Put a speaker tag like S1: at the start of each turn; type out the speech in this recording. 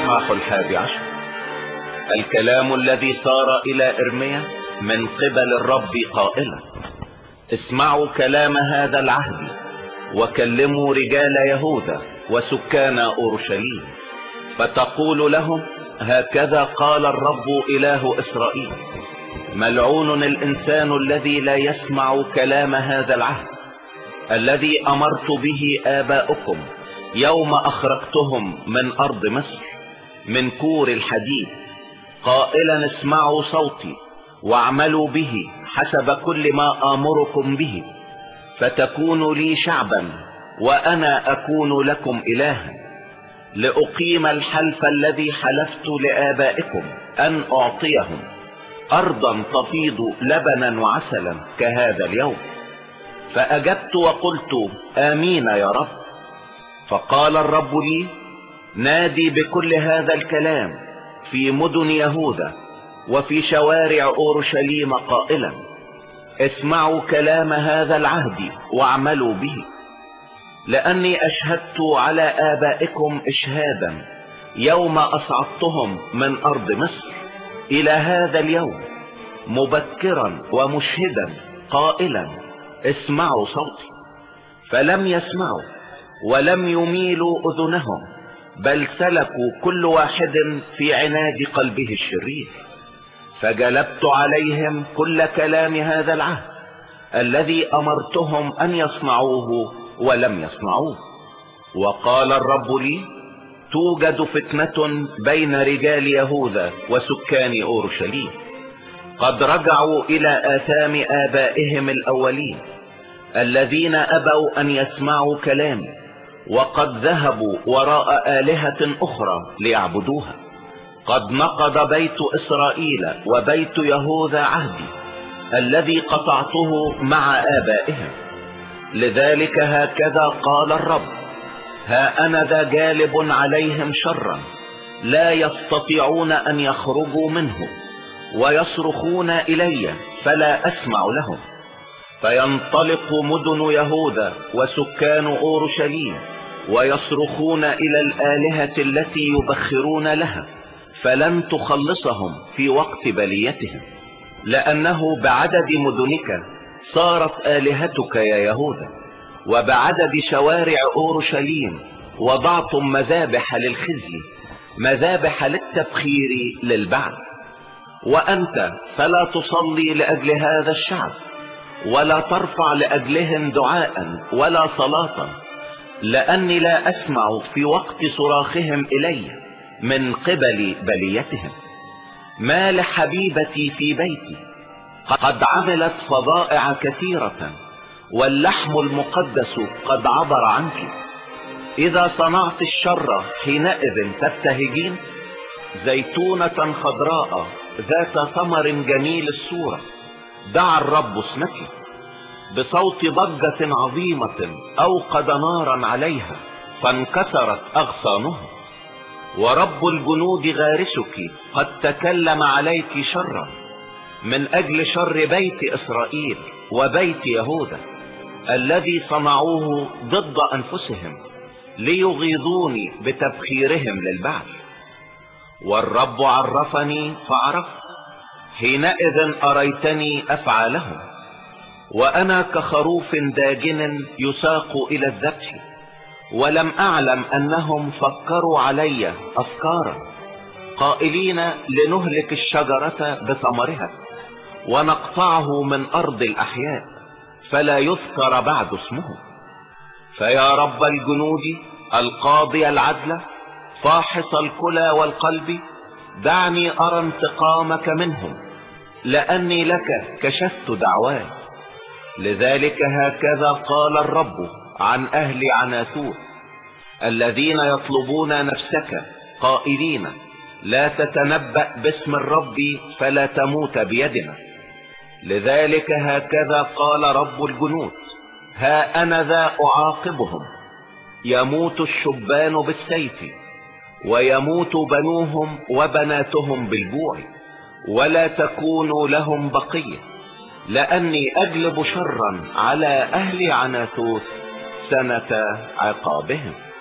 S1: الإصحاح 11. الكلام الذي صار إلى إرميا من قبل الرب قائلا: اسمعوا كلام هذا العهد وكلموا رجال يهوذا وسكان أورشليم، فتقول لهم: هكذا قال الرب إله إسرائيل، ملعون الإنسان الذي لا يسمع كلام هذا العهد الذي أمرت به آباؤكم يوم أخرجتهم من أرض مصر من كور الحديد، قائلا: اسمعوا صوتي واعملوا به حسب كل ما آمركم به، فتكونوا لي شعبا وأنا أكون لكم إلها، لأقيم الحلف الذي حلفت لآبائكم أن أعطيهم أرضا تفيض لبنا وعسلا كهذا اليوم. فأجبت وقلت: آمين يا رب. فقال الرب لي: نادي بكل هذا الكلام في مدن يهوذا وفي شوارع أورشليم قائلا: اسمعوا كلام هذا العهد واعملوا به، لأني أشهدت على آبائكم إشهادا يوم أصعدتهم من أرض مصر إلى هذا اليوم، مبكرا ومشهدا قائلا: اسمعوا صوتي. فلم يسمعوا ولم يميلوا أذنهم، بل سلكوا كل واحد في عناد قلبه الشرير. فجلبت عليهم كل كلام هذا العهد الذي أمرتهم أن يصنعوه ولم يصنعوه. وقال الرب لي: توجد فتنة بين رجال يهوذا وسكان أورشليم، قد رجعوا إلى آثام آبائهم الأولين الذين أبوا أن يسمعوا كلامي، وقد ذهبوا وراء آلهة أخرى ليعبدوها. قد نقض بيت إسرائيل وبيت يهوذا عهدي الذي قطعته مع آبائهم. لذلك هكذا قال الرب: ها أنا ذا جالب عليهم شرا لا يستطيعون أن يخرجوا منه، ويصرخون إلي فلا أسمع لهم. فينطلق مدن يهوذا وسكان أورشليم ويصرخون إلى الآلهة التي يبخرون لها، فلن تخلصهم في وقت بليتهم، لأنه بعدد مدنك صارت آلهتك يا يهوذا، وبعدد شوارع أورشليم وضعتم مذابح للخزي، مذابح للتبخير للبعث. وأنت فلا تصلي لأجل هذا الشعب، ولا ترفع لأجلهم دعاء ولا صلاة، لأني لا أسمع في وقت صراخهم إلي من قبل بليتهم. ما لحبيبتي في بيتي قد عملت فظائع كثيرة، واللحم المقدس قد عبر عنك. إذا صنعت الشر حينئذ تبتهجين، زيتونة خضراء ذات ثمر جميل الصورة دعا الرب اسمك، بصوت ضجة عظيمة أوقد نارا عليها فانكسرت أغصانها. ورب الجنود غارسك قد تكلم عليك شرا من أجل شر بيت إسرائيل وبيت يهوذا الذي صنعوه ضد أنفسهم ليغيظوني بتبخيرهم للبعث. والرب عرفني فعرفت، حينئذ أريتني أفعالهم. وأنا كخروف داجن يساق إلى الذبح، ولم أعلم أنهم فكروا علي أفكارا قائلين: لنهلك الشجرة بثمرها ونقطعه من أرض الأحياء فلا يذكر بعد اسمه. فيا رب الجنود القاضي العدل فاحص الكلى والقلب، دعني أرى انتقامك منهم، لأني لك كشفت دعواي. لذلك هكذا قال الرب عن أهل عناثوت الذين يطلبون نفسك قائلين: لا تتنبأ باسم الرب فلا تموت بيدنا. لذلك هكذا قال رب الجنود: ها أنا ذا أعاقبهم، يموت الشبان بالسيف، ويموت بنوهم وبناتهم بالجوع، ولا تكون لهم بقية، لأني أجلب شرا على أهل عناثوت سنة عقابهم.